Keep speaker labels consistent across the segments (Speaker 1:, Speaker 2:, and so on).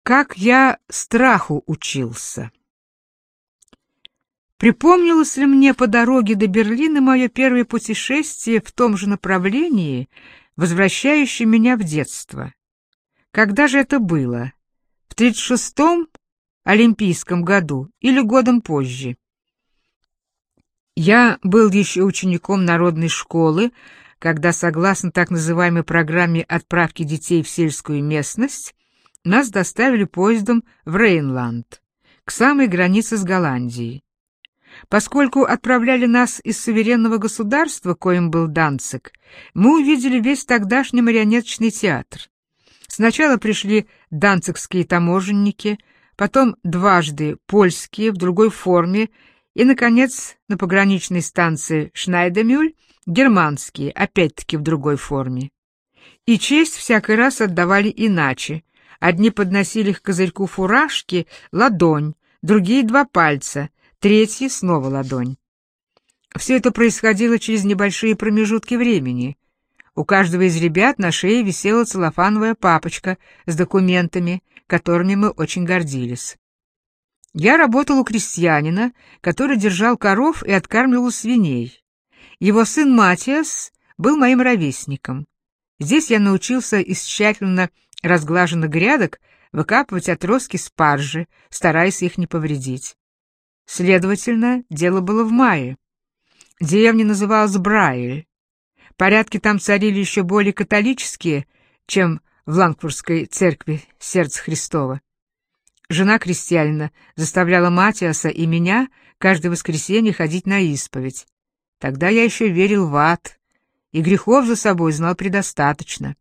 Speaker 1: Как я страху учился. Припомнилось ли мне по дороге до Берлина мое первое путешествие в том же направлении, возвращающее меня в детство? Когда же это было? В 36-м Олимпийском году или годом позже? Я был еще учеником народной школы, когда, согласно так называемой программе отправки детей в сельскую местность, нас доставили поездом в Рейнланд, к самой границе с Голландией. Поскольку отправляли нас из суверенного государства, коим был Данциг, мы увидели весь тогдашний марионеточный театр. Сначала пришли данцигские таможенники, потом дважды польские в другой форме и, наконец, на пограничной станции Шнайдемюль германские, опять-таки в другой форме. И честь всякий раз отдавали иначе. Одни подносили к козырьку фуражки ладонь, другие — 2 пальца, третьи — снова ладонь. Все это происходило через небольшие промежутки времени. У каждого из ребят на шее висела целлофановая папочка с документами, которыми мы очень гордились. Я работал у крестьянина, который держал коров и откармливал свиней. Его сын Матиас был моим ровесником. Здесь я научился из тщательно разглаженных грядок выкапывать отростки спаржи, стараясь их не повредить. Следовательно, дело было в мае. Деревня называлась Брайль. Порядки там царили еще более католические, чем в Лангфуртской церкви Сердца Христова. Жена крестьянина заставляла Матиаса и меня каждое воскресенье ходить на исповедь. Тогда я еще верил в ад, и грехов за собой знал предостаточно.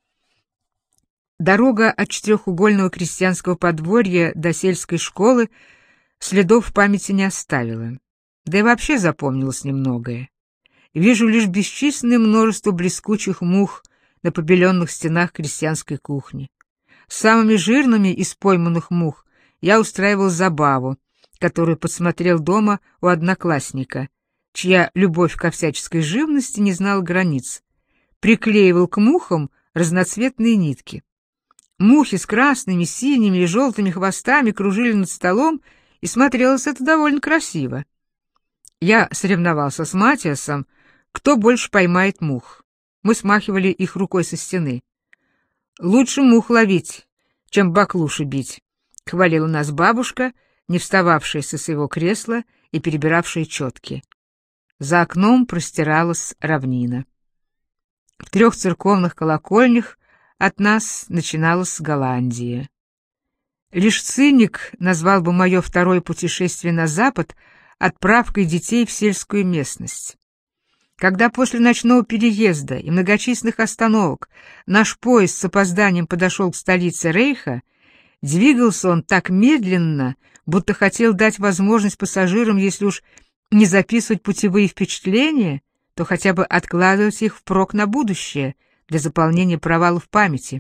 Speaker 1: Дорога от четырехугольного крестьянского подворья до сельской школы следов в памяти не оставила. Да и вообще запомнилось немногое. Вижу лишь бесчисленное множество блескучих мух на побеленных стенах крестьянской кухни. Самыми жирными из пойманных мух я устраивал забаву, которую подсмотрел дома у одноклассника, чья любовь ко всяческой живности не знала границ. Приклеивал к мухам разноцветные нитки. Мухи с красными, синими и желтыми хвостами кружили над столом, и смотрелось это довольно красиво. Я соревновался с Матиасом, кто больше поймает мух. Мы смахивали их рукой со стены. «Лучше мух ловить, чем баклуши бить», — хвалила нас бабушка, не встававшая со своего кресла и перебиравшая четки. За окном простиралась равнина. В 3 церковных колокольнях от нас начиналась Голландия. Лишь циник назвал бы мое второе путешествие на запад отправкой детей в сельскую местность. Когда после ночного переезда и многочисленных остановок наш поезд с опозданием подошел к столице Рейха, двигался он так медленно, будто хотел дать возможность пассажирам, если уж не записывать путевые впечатления, то хотя бы откладывать их впрок на будущее для заполнения провалов памяти.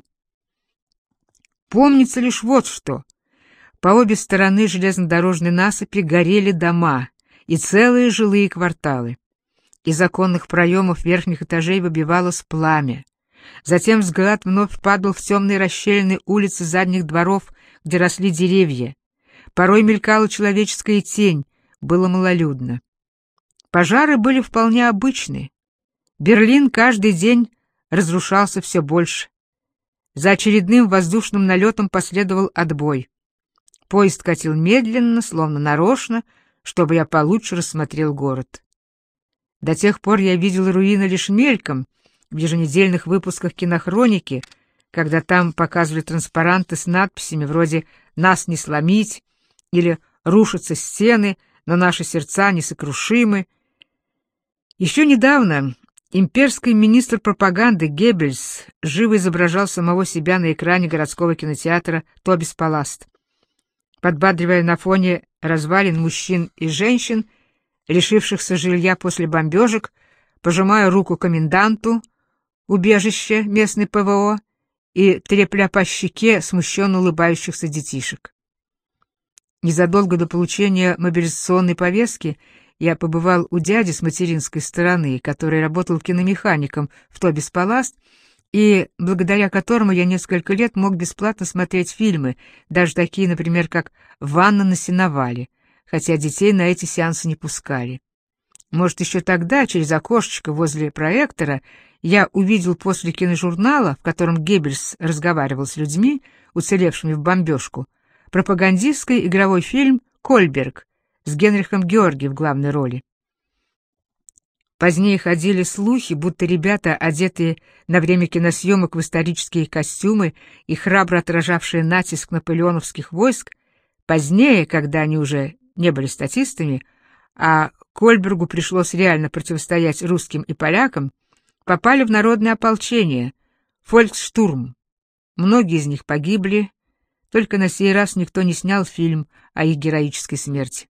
Speaker 1: Помнится лишь вот что. По обе стороны железнодорожной насыпи горели дома и целые жилые кварталы. Из оконных проемов верхних этажей выбивалось пламя. Затем взгляд вновь падал в темные расщелины улицы задних дворов, где росли деревья. Порой мелькала человеческая тень, было малолюдно. Пожары были вполне обычны. Берлин каждый день разрушался все больше. За очередным воздушным налетом последовал отбой. Поезд катил медленно, словно нарочно, чтобы я получше рассмотрел город. До тех пор я видел руины лишь мельком в еженедельных выпусках кинохроники, когда там показывали транспаранты с надписями вроде «Нас не сломить» или «Рушатся стены, но наши сердца несокрушимы». Еще недавно имперский министр пропаганды Геббельс живо изображал самого себя на экране городского кинотеатра «Тобис-Паласт», подбадривая на фоне развалин мужчин и женщин, лишившихся жилья после бомбежек, пожимая руку коменданту убежища местной ПВО и трепля по щеке смущенно улыбающихся детишек. Незадолго до получения мобилизационной повестки я побывал у дяди с материнской стороны, который работал киномехаником в Тобис-Паласт, и благодаря которому я несколько лет мог бесплатно смотреть фильмы, даже такие, например, как «Ванна на сеновале», хотя детей на эти сеансы не пускали. Может, еще тогда, через окошечко возле проектора, я увидел после киножурнала, в котором Геббельс разговаривал с людьми, уцелевшими в бомбежку, пропагандистский игровой фильм «Кольберг» с Генрихом Георги в главной роли. Позднее ходили слухи, будто ребята, одетые на время киносъемок в исторические костюмы и храбро отражавшие натиск наполеоновских войск, позднее, когда они уже не были статистами, а Кольбергу пришлось реально противостоять русским и полякам, попали в народное ополчение, фольксштурм. Многие из них погибли, только на сей раз никто не снял фильм о их героической смерти.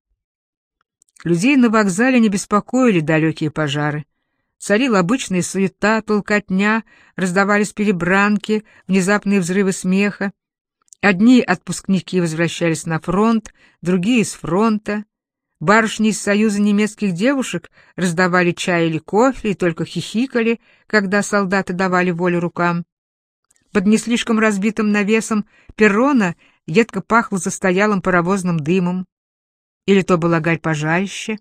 Speaker 1: Людей на вокзале не беспокоили далекие пожары. Царила обычная суета, толкотня, раздавались перебранки, внезапные взрывы смеха. Одни отпускники возвращались на фронт, другие с фронта. Барышни из Союза немецких девушек раздавали чай или кофе и только хихикали, когда солдаты давали волю рукам. Под не слишком разбитым навесом перрона едко пахло застоялым паровозным дымом. Или то было гарь-пожарище.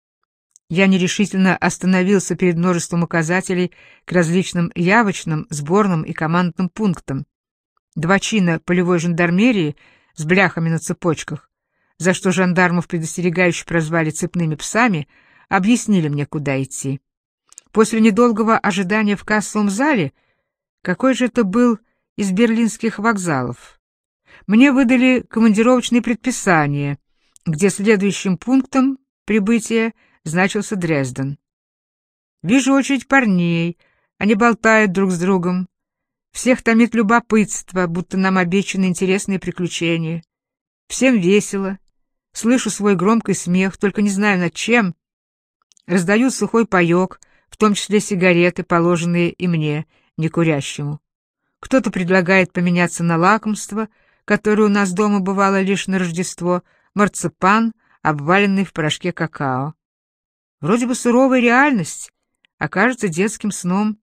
Speaker 1: Я нерешительно остановился перед множеством указателей к различным явочным, сборным и командным пунктам. 2 чина полевой жандармерии с бляхами на цепочках, за что жандармов предостерегающе прозвали цепными псами, объяснили мне, куда идти. После недолгого ожидания в кассовом зале, какой же это был из берлинских вокзалов, мне выдали командировочные предписания, где следующим пунктом прибытия значился Дрезден. Вижу очередь парней, они болтают друг с другом. Всех томит любопытство, будто нам обещаны интересные приключения. Всем весело. Слышу свой громкий смех, только не знаю над чем. Раздают сухой паёк, в том числе сигареты, положенные и мне, некурящему. Кто-то предлагает поменяться на лакомство, которое у нас дома бывало лишь на Рождество, марципан, обваленный в порошке какао. Вроде бы суровая реальность, а кажется детским сном.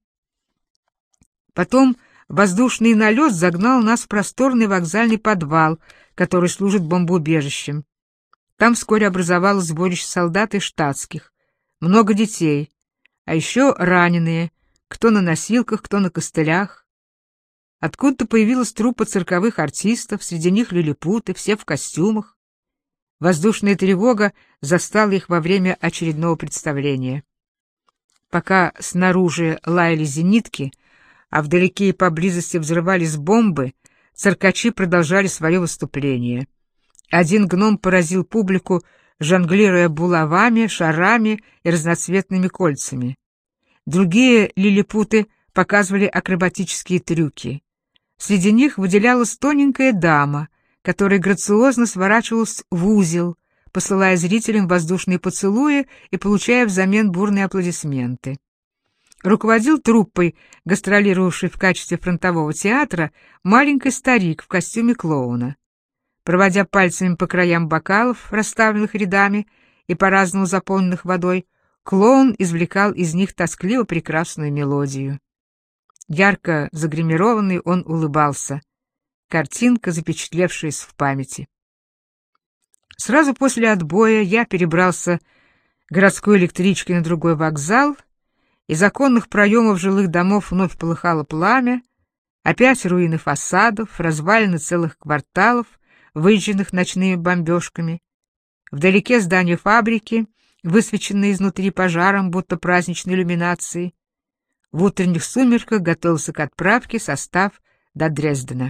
Speaker 1: Потом воздушный налет загнал нас в просторный вокзальный подвал, который служит бомбоубежищем. Там вскоре образовалось сборище солдат и штатских, много детей, а еще раненые, кто на носилках, кто на костылях. Откуда-то появилась труппа цирковых артистов, среди них лилипуты, все в костюмах. Воздушная тревога застала их во время очередного представления. Пока снаружи лаяли зенитки, а вдалеке и поблизости взрывались бомбы, циркачи продолжали свое выступление. Один гном поразил публику, жонглируя булавами, шарами и разноцветными кольцами. Другие лилипуты показывали акробатические трюки. Среди них выделялась тоненькая дама, которая грациозно сворачивалась в узел, посылая зрителям воздушные поцелуи и получая взамен бурные аплодисменты. Руководил труппой, гастролировавшей в качестве фронтового театра, маленький старик в костюме клоуна. Проводя пальцами по краям бокалов, расставленных рядами и по-разному заполненных водой, клоун извлекал из них тоскливо прекрасную мелодию. Ярко загримированный он улыбался. Картинка, запечатлевшаяся в памяти. Сразу после отбоя я перебрался городской электричкой на другой вокзал. Из оконных проемов жилых домов вновь полыхало пламя, опять руины фасадов, развалины целых кварталов, выжженных ночными бомбежками. Вдалеке здание фабрики, высвеченное изнутри пожаром, будто праздничной иллюминацией. В утренних сумерках готовился к отправке состав до Дрездена.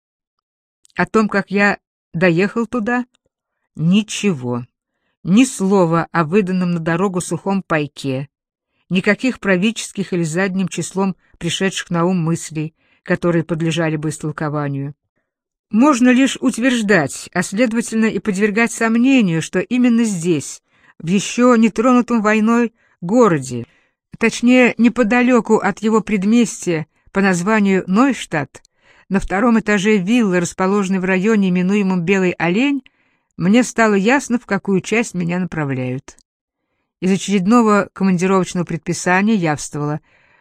Speaker 1: О том, как я доехал туда, ничего, ни слова о выданном на дорогу сухом пайке, никаких правительских или задним числом пришедших на ум мыслей, которые подлежали бы истолкованию. Можно лишь утверждать, а следовательно и подвергать сомнению, что именно здесь, в еще не тронутом войной городе, точнее, неподалеку от его предместья по названию Нойштадт, на 2-м этаже виллы, расположенной в районе, именуемом Белый олень, мне стало ясно, в какую часть меня направляют. Из очередного командировочного предписания явствовало,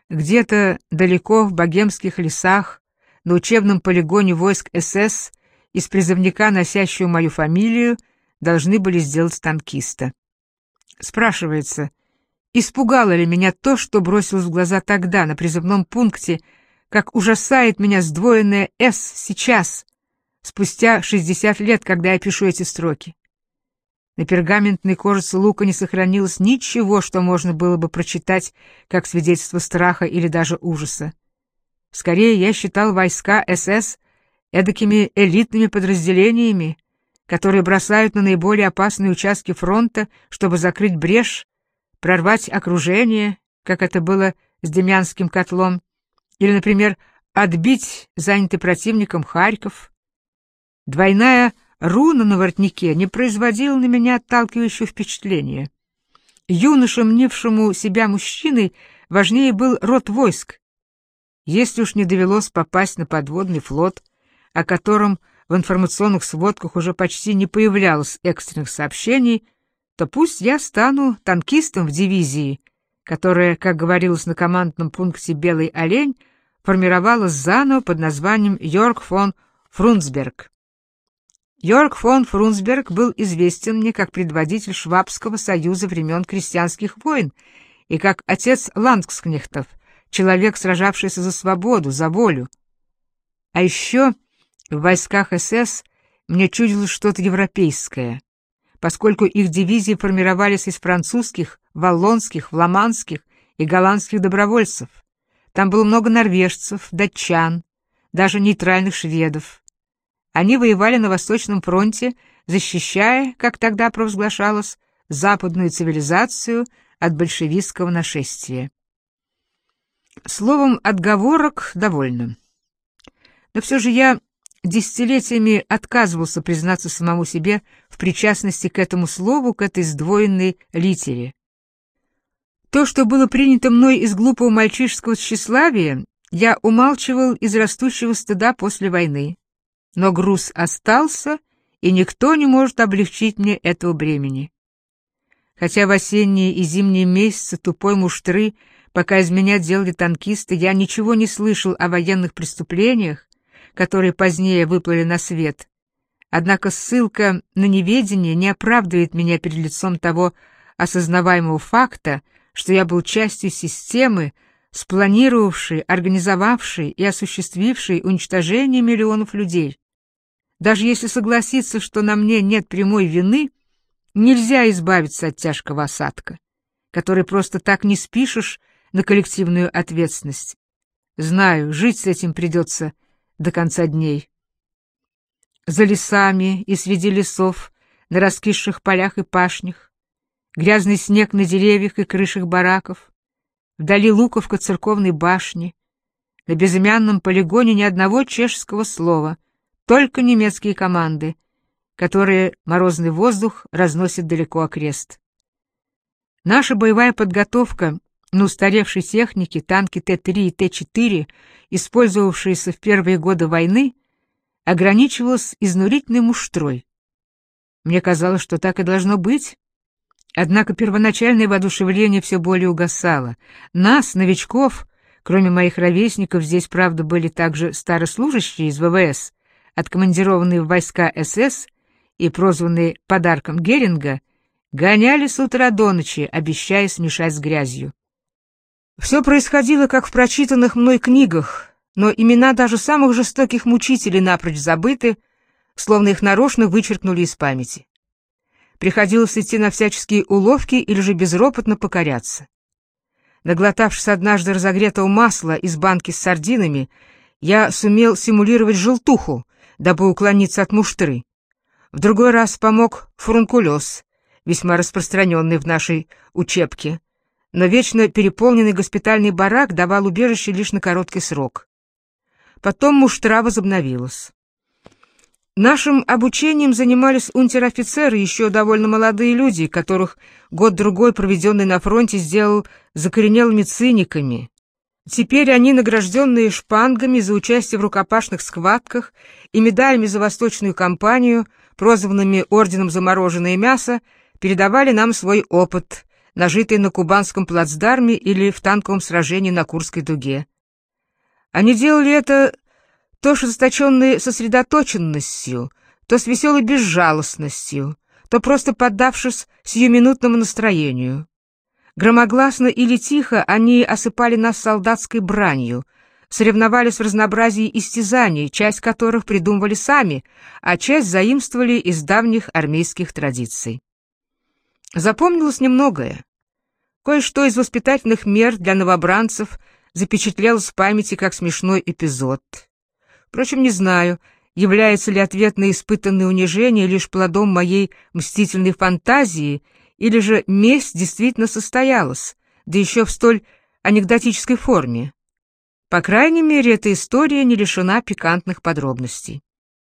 Speaker 1: Где-то далеко в богемских лесах, на учебном полигоне войск СС, из призывника, носящего мою фамилию, должны были сделать танкиста. Спрашивается, испугало ли меня то, что бросилось в глаза тогда, на призывном пункте, как ужасает меня сдвоенное «С» сейчас, спустя 60 лет, когда я пишу эти строки. На пергаментной кожице лука не сохранилось ничего, что можно было бы прочитать как свидетельство страха или даже ужаса. Скорее, я считал войска СС эдакими элитными подразделениями, которые бросают на наиболее опасные участки фронта, чтобы закрыть брешь, прорвать окружение, как это было с Демянским котлом, или, например, отбить занятый противником Харьков. Двойная руна на воротнике не производила на меня отталкивающего впечатления. Юноше, мнившему себя мужчиной, важнее был род войск. Если уж не довелось попасть на подводный флот, о котором в информационных сводках уже почти не появлялось экстренных сообщений, то пусть я стану танкистом в дивизии, которая, как говорилось на командном пункте «Белый олень», формировалась заново под названием Йорк фон Фрунсберг. Йорк фон Фрунсберг был известен мне как предводитель Швабского союза времен крестьянских войн и как отец ландскнехтов, человек, сражавшийся за свободу, за волю. А еще в войсках СС мне чудилось что-то европейское, поскольку их дивизии формировались из французских, валлонских, фламандских и голландских добровольцев. Там было много норвежцев, датчан, даже нейтральных шведов. Они воевали на Восточном фронте, защищая, как тогда провозглашалось, западную цивилизацию от большевистского нашествия. Словом, отговорок довольно. Но все же я десятилетиями отказывался признаться самому себе в причастности к этому слову, к этой сдвоенной литере. То, что было принято мной из глупого мальчишеского тщеславия, я умалчивал из растущего стыда после войны. Но груз остался, и никто не может облегчить мне этого бремени. Хотя в осенние и зимние месяцы тупой муштры, пока из меня делали танкисты, я ничего не слышал о военных преступлениях, которые позднее выплыли на свет. Однако ссылка на неведение не оправдывает меня перед лицом того осознаваемого факта, что я был частью системы, спланировавшей, организовавшей и осуществившей уничтожение миллионов людей. Даже если согласиться, что на мне нет прямой вины, нельзя избавиться от тяжкого осадка, который просто так не спишешь на коллективную ответственность. Знаю, жить с этим придется до конца дней. За лесами и среди лесов, на раскисших полях и пашнях, грязный снег на деревьях и крышах бараков, вдали луковка церковной башни, на безымянном полигоне ни одного чешского слова, только немецкие команды, которые морозный воздух разносит далеко окрест. Наша боевая подготовка на устаревшей технике, танки Т-3 и Т-4, использовавшиеся в первые годы войны, ограничивалась изнурительной муштрой. Мне казалось, что так и должно быть. Однако первоначальное воодушевление все более угасало. Нас, новичков, кроме моих ровесников, здесь, правда, были также старослужащие из ВВС, откомандированные в войска СС и прозванные подарком Геринга, гоняли с утра до ночи, обещая смешать с грязью. Все происходило, как в прочитанных мной книгах, но имена даже самых жестоких мучителей напрочь забыты, словно их нарочно вычеркнули из памяти. Приходилось идти на всяческие уловки или же безропотно покоряться. Наглотавшись однажды разогретого масла из банки с сардинами, я сумел симулировать желтуху, дабы уклониться от муштры. В другой раз помог фурункулез, весьма распространенный в нашей учебке, но вечно переполненный госпитальный барак давал убежище лишь на короткий срок. Потом муштра возобновилась. Нашим обучением занимались унтер-офицеры, еще довольно молодые люди, которых год-другой, проведенный на фронте, сделал закоренелыми циниками. Теперь они, награжденные шпангами за участие в рукопашных схватках и медалями за восточную кампанию, прозванными орденом за мороженое мясо, передавали нам свой опыт, нажитые на Кубанском плацдарме или в танковом сражении на Курской дуге. Они делали это то с ожесточенной сосредоточенностью, то с веселой безжалостностью, то просто поддавшись сиюминутному настроению. Громогласно или тихо они осыпали нас солдатской бранью, соревновались в разнообразии истязаний, часть которых придумывали сами, а часть заимствовали из давних армейских традиций. Запомнилось немногое. Кое-что из воспитательных мер для новобранцев запечатлелось в памяти как смешной эпизод. Впрочем, не знаю, является ли ответ на испытанное унижение лишь плодом моей мстительной фантазии, или же месть действительно состоялась, да еще в столь анекдотической форме. По крайней мере, эта история не лишена пикантных подробностей.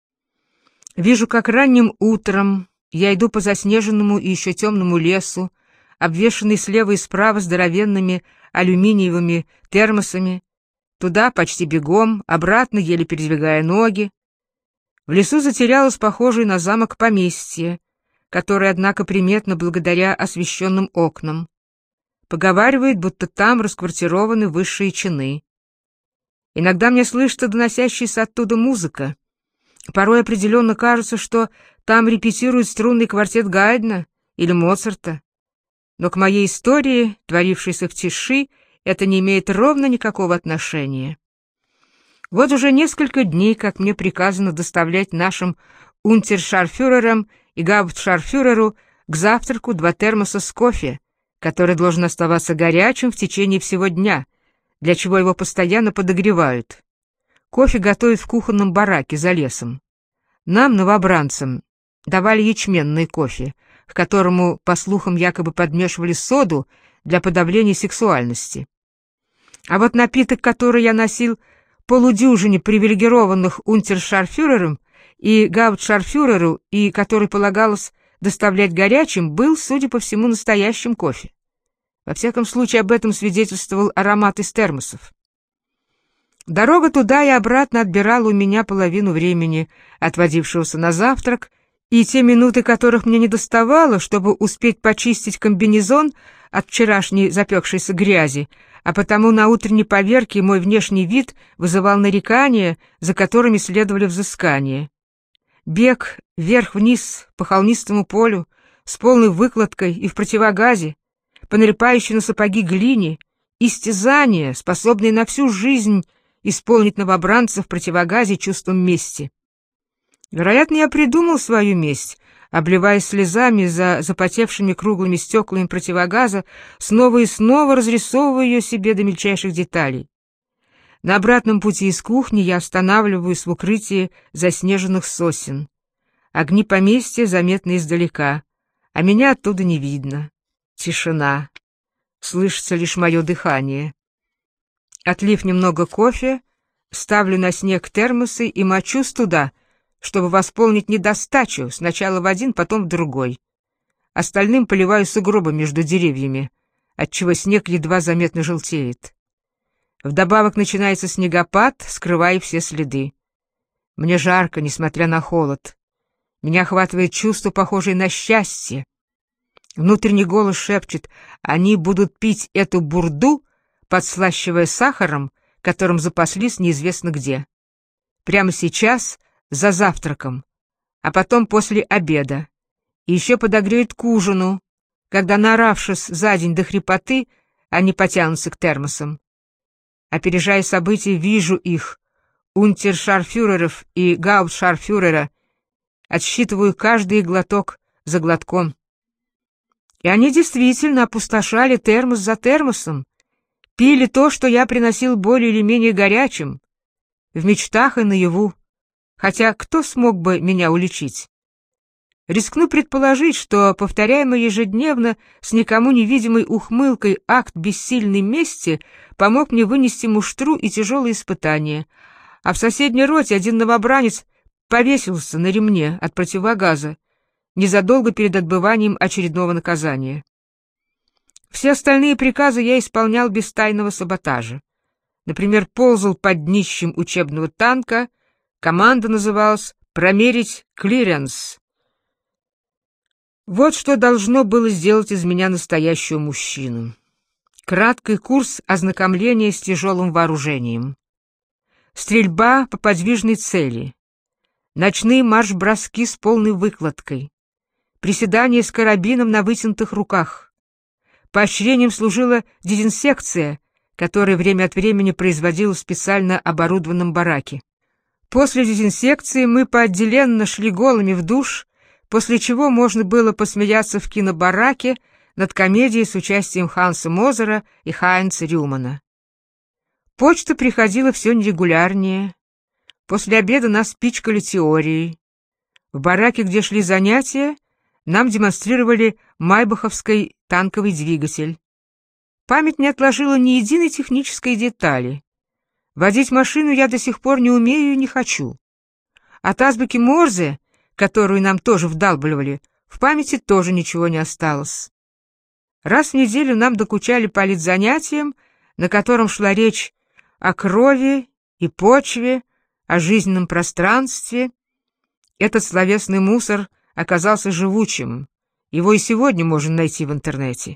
Speaker 1: Вижу, как ранним утром я иду по заснеженному и еще темному лесу, обвешанный слева и справа здоровенными алюминиевыми термосами, туда почти бегом, обратно еле передвигая ноги. В лесу затерялось похожее на замок поместье, которое, однако, приметно благодаря освещенным окнам. Поговаривают, будто там расквартированы высшие чины. Иногда мне слышится доносящаяся оттуда музыка. Порой определенно кажется, что там репетирует струнный квартет Гайдна или Моцарта. Но к моей истории, творившейся в тиши, это не имеет ровно никакого отношения. Вот уже несколько дней, как мне приказано доставлять нашим унтершарфюрерам и гауптшарфюреру к завтраку 2 термоса с кофе, который должен оставаться горячим в течение всего дня, для чего его постоянно подогревают. Кофе готовят в кухонном бараке за лесом. Нам, новобранцам, давали ячменный кофе, к которому, по слухам, якобы подмешивали соду для подавления сексуальности. А вот напиток, который я носил полудюжине привилегированных унтершарфюрерам и гауптшарфюреру, и который полагалось доставлять горячим, был, судя по всему, настоящим кофе. Во всяком случае, об этом свидетельствовал аромат из термосов. Дорога туда и обратно отбирала у меня половину времени, отводившегося на завтрак, и те минуты, которых мне недоставало, чтобы успеть почистить комбинезон от вчерашней запекшейся грязи, а потому на утренней поверке мой внешний вид вызывал нарекания, за которыми следовали взыскания. Бег вверх-вниз по холмистому полю с полной выкладкой и в противогазе, по налипающей на сапоги глине, истязания, способные на всю жизнь исполнить новобранца в противогазе чувством мести. Вероятно, я придумал свою месть, обливаясь слезами за запотевшими круглыми стеклами противогаза, снова и снова разрисовывая ее себе до мельчайших деталей. На обратном пути из кухни я останавливаюсь в укрытии заснеженных сосен. Огни поместья заметны издалека, а меня оттуда не видно. Тишина. Слышится лишь мое дыхание. Отлив немного кофе, ставлю на снег термосы и мочусь туда, чтобы восполнить недостачу, сначала в один, потом в другой. Остальным поливаю сугробы между деревьями, отчего снег едва заметно желтеет. Вдобавок начинается снегопад, скрывая все следы. Мне жарко, несмотря на холод. Меня охватывает чувство, похожее на счастье. Внутренний голос шепчет: они будут пить эту бурду, подслащивая сахаром, которым запаслись неизвестно где. Прямо сейчас, за завтраком, а потом после обеда. И еще подогреют к ужину, когда, наоравшись за день до хрипоты, они потянутся к термосам. Опережая события, вижу их, унтершарфюреров и гауптшарфюрера, отсчитываю каждый глоток за глотком. И они действительно опустошали термос за термосом, пили то, что я приносил более или менее горячим, в мечтах и наяву, хотя кто смог бы меня уличить? Рискну предположить, что повторяемый ежедневно с никому невидимой ухмылкой акт бессильной мести помог мне вынести муштру и тяжелые испытания, а в соседней роте один новобранец повесился на ремне от противогаза незадолго перед отбыванием очередного наказания. Все остальные приказы я исполнял без тайного саботажа. Например, ползал под днищем учебного танка, команда называлась «Промерить клиренс». Вот что должно было сделать из меня настоящего мужчину. Краткий курс ознакомления с тяжелым вооружением. Стрельба по подвижной цели. Ночные марш-броски с полной выкладкой. Приседания с карабином на вытянутых руках. Поощрением служила дезинсекция, которая время от времени производилась в специально оборудованном бараке. После дезинсекции мы поотделенно шли голыми в душ, после чего можно было посмеяться в кинобараке над комедией с участием Ханса Мозера и Хайнца Рюмана. Почта приходила все нерегулярнее. После обеда нас пичкали теорией. В бараке, где шли занятия, нам демонстрировали майбаховский танковый двигатель. Память не отложила ни единой технической детали. Водить машину я до сих пор не умею и не хочу. От азбуки Морзе, которую нам тоже вдалбливали, в памяти тоже ничего не осталось. Раз в неделю нам докучали политзанятиям, на котором шла речь о крови и почве, о жизненном пространстве. Этот словесный мусор оказался живучим. Его и сегодня можно найти в интернете.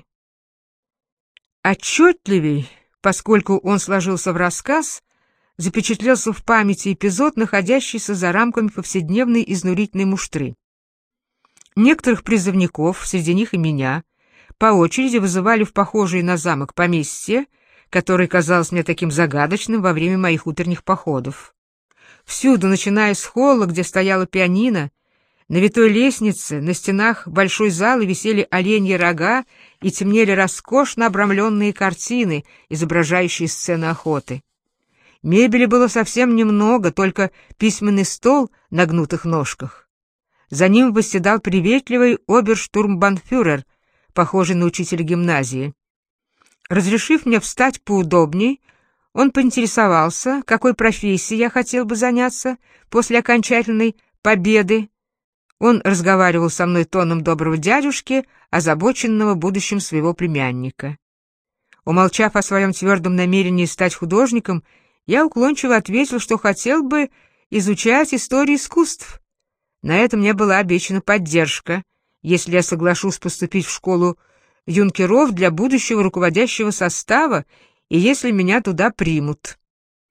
Speaker 1: Отчетливей, поскольку он сложился в рассказ, запечатлелся в памяти эпизод, находящийся за рамками повседневной изнурительной муштры. Некоторых призывников, среди них и меня, по очереди вызывали в похожие на замок поместье, которое казалось мне таким загадочным во время моих утренних походов. Всюду, начиная с холла, где стояла пианино, на витой лестнице, на стенах большой залы висели оленьи рога и темнели роскошно обрамленные картины, изображающие сцены охоты. Мебели было совсем немного, только письменный стол на гнутых ножках. За ним восседал приветливый оберштурмбанфюрер, похожий на учителя гимназии. Разрешив мне встать поудобней, он поинтересовался, какой профессией я хотел бы заняться после окончательной победы. Он разговаривал со мной тоном доброго дядюшки, озабоченного будущим своего племянника. Умолчав о своем твердом намерении стать художником, я уклончиво ответил, что хотел бы изучать историю искусств. На это мне была обещана поддержка, если я соглашусь поступить в школу юнкеров для будущего руководящего состава и если меня туда примут.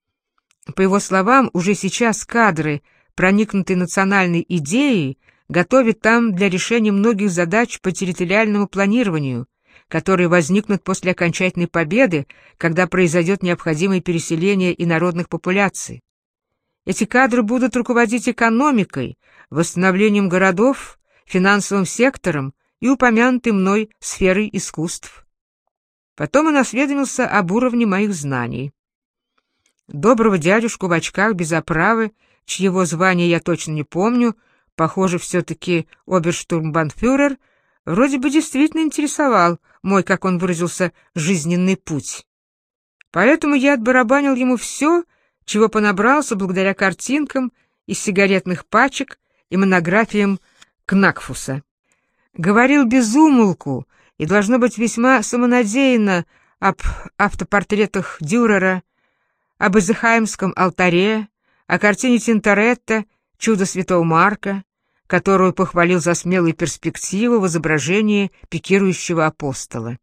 Speaker 1: По его словам, уже сейчас кадры, проникнутые национальной идеей, готовят там для решения многих задач по территориальному планированию, которые возникнут после окончательной победы, когда произойдет необходимое переселение инородных популяций. Эти кадры будут руководить экономикой, восстановлением городов, финансовым сектором и упомянутой мной сферой искусств. Потом он осведомился об уровне моих знаний. Доброго дядюшку в очках без оправы, чьего звания я точно не помню, похоже, все-таки оберштурмбанфюрер, вроде бы действительно интересовал мой, как он выразился, жизненный путь. Поэтому я отбарабанил ему все, чего понабрался благодаря картинкам из сигаретных пачек и монографиям Кнакфуса. Говорил без умолку и, должно быть, весьма самонадеянно об автопортретах Дюрера, об Изехаймском алтаре, о картине Тинторетто «Чудо святого Марка», которую похвалил за смелые перспективы в изображении пикирующего апостола.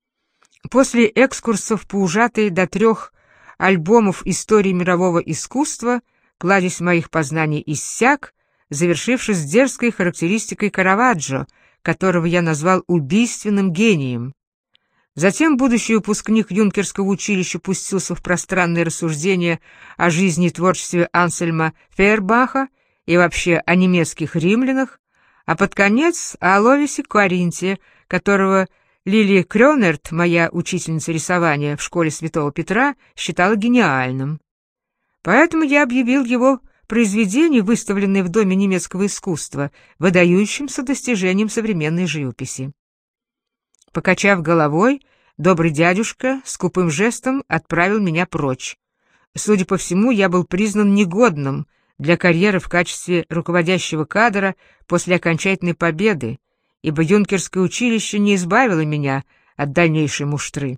Speaker 1: После экскурсов по ужатой до 3 альбомов истории мирового искусства кладезь моих познаний иссяк, завершившись дерзкой характеристикой Караваджо, которого я назвал убийственным гением. Затем будущий выпускник юнкерского училища пустился в пространные рассуждения о жизни и творчестве Ансельма Фейербаха и вообще о немецких римлянах, а под конец о Ловисе Каринте, которого Лили Крёнерт, моя учительница рисования в школе Святого Петра, считала гениальным. Поэтому я объявил его произведение, выставленное в Доме немецкого искусства, выдающимся достижением современной живописи. Покачав головой, добрый дядюшка скупым жестом отправил меня прочь. Судя по всему, я был признан негодным для карьеры в качестве руководящего кадра после окончательной победы, ибо юнкерское училище не избавило меня от дальнейшей муштры.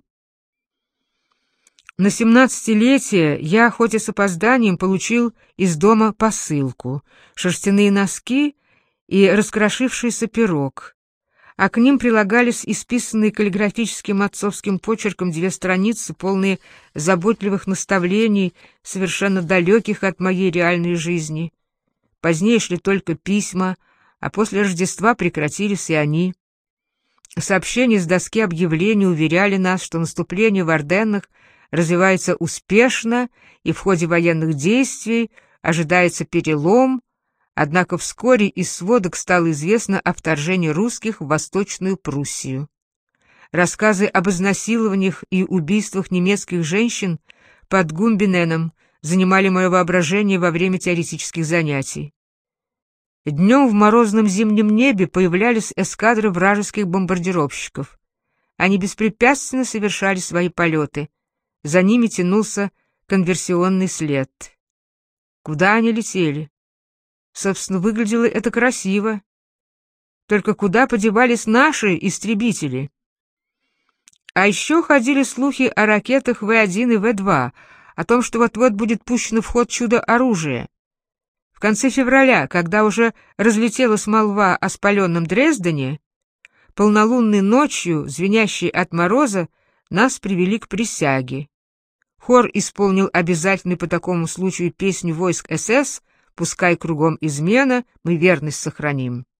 Speaker 1: На 17-летие я, хоть и с опозданием, получил из дома посылку, шерстяные носки и раскрошившийся пирог. а к ним прилагались исписанные каллиграфическим отцовским почерком 2 страницы, полные заботливых наставлений, совершенно далеких от моей реальной жизни. Позднее шли только письма, а после Рождества прекратились и они. Сообщения с доски объявлений уверяли нас, что наступление в Арденнах развивается успешно, и в ходе военных действий ожидается перелом, однако вскоре из сводок стало известно о вторжении русских в Восточную Пруссию. Рассказы об изнасилованиях и убийствах немецких женщин под Гумбиненом занимали мое воображение во время теоретических занятий. Днем в морозном зимнем небе появлялись эскадры вражеских бомбардировщиков. Они беспрепятственно совершали свои полеты. За ними тянулся конверсионный след. Куда они летели? Собственно, выглядело это красиво. Только куда подевались наши истребители? А еще ходили слухи о ракетах В-1 и В-2, о том, что вот-вот будет пущено в ход чудо-оружие. В конце февраля, когда уже разлетелась молва о спаленном Дрездене, полнолунной ночью, звенящей от мороза, нас привели к присяге. Хор исполнил обязательный по такому случаю песню войск СС «Пускай кругом измена, мы верность сохраним».